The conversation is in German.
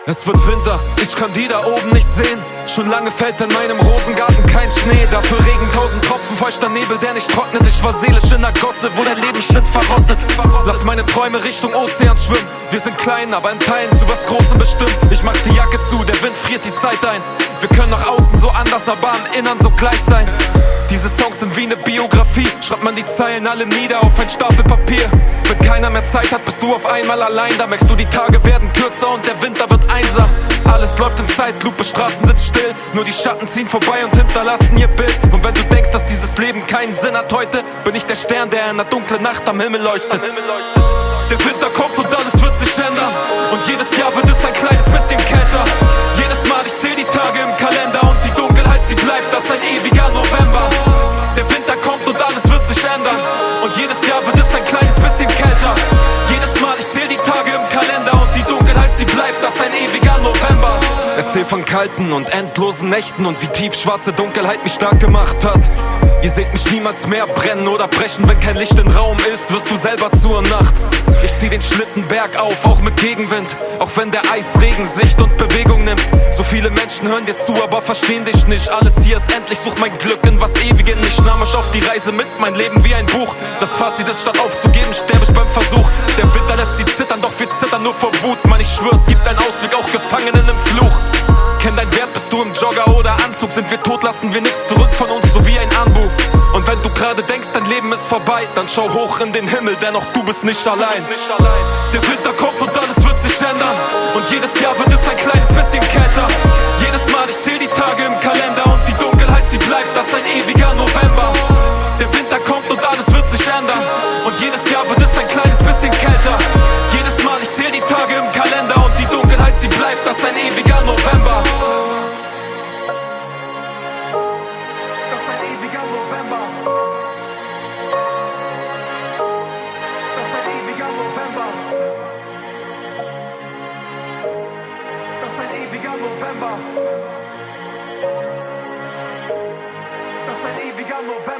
Es wird Winter, ich kann die da oben nicht sehen. Schon lange fällt in meinem Rosengarten kein Schnee. Dafür Regen, 1000 Tropfen, feuchter Nebel, der nicht trocknet. Ich war seelisch in der Gosse, wo der Lebenssinn verrottet. Lass meine Träume Richtung Ozean schwimmen. Wir sind klein, aber in Teilen zu was Großem bestimmt. Ich mach die Jacke zu, der Wind friert die Zeit ein. Wir können nach außen so anders, aber am Innern so gleich sein. Diese Songs sind wie eine Biografie. Schreibt man die Zeilen alle nieder auf ein Stapel Papier. Wenn keiner mehr Zeit hat, bist du auf einmal allein. Da merkst du, die Tage werden kürzer und der Winter wird einsam. Alles läuft in Zeitlupe, Straßen sind still. Nur die Schatten ziehen vorbei und hinterlassen ihr Bild. Und wenn du denkst, dass dieses Leben keinen Sinn hat heute, bin ich der Stern, der in der dunklen Nacht am Himmel leuchtet. Der Winter kommt und alles wird sich ändern. Und jedes Jahr wird es ein kleines bisschen kälter. Jedes Mal, ich zähl die Tage im Kalender. Und die Dunkelheit, sie bleibt, das ist ein ewiger November. Der Winter kommt und alles wird sich ändern. Und jedes Jahr wird es ein kleines bisschen kälter. Jedes Mal, ich zähl die Tage im Kalender. Und die Dunkelheit, sie bleibt, das ist ein ewiger November. Erzähl von kalten und endlosen Nächten und wie tiefschwarze Dunkelheit mich stark gemacht hat. Ihr seht mich niemals mehr brennen oder brechen. Wenn kein Licht im Raum ist, wirst du selber zur Nacht. Ich zieh den Schlitten bergauf, auch mit Gegenwind. Auch wenn der Eisregen Sicht und Bewegung nimmt. So viele Menschen hören dir zu, aber verstehen dich nicht. Alles hier ist endlich, such mein Glück in was Ewigen. Ich nahm euch auf die Reise mit, mein Leben wie ein Buch. Das Fazit ist, statt aufzugeben, sterbe ich beim Versuch. Der Winter lässt sie zittern, doch wir zittern nur vor Wut. Mann, ich schwör, es gibt einen Ausweg, auch Gefangenen im Fluch. Kenn dein Wert, bist du im Jogger oder Anzug. Sind wir tot, lassen wir nichts zurück von uns, so wie ein Anbu. Und wenn du gerade denkst, dein Leben ist vorbei, dann schau hoch in den Himmel, denn auch du bist nicht allein. Der Winter kommt und alles wird sich ändern. Und jedes Jahr wird es ein kleines bisschen kälter. Jedes Mal, ich zähl die Tage im Kalender. Und die Dunkelheit, sie bleibt, das ist ein ewiger November. Der Winter kommt und alles wird sich ändern. Und jedes Jahr wird es ein kleines bisschen kälter. Jedes Mal, ich zähl die Tage im Kalender. Und die Dunkelheit, sie bleibt, das ist ein ewiger November. Das ist ein ewiger November. Das ist ein ewiger November. Das ist ein ewiger November. Das ist ein ewiger November.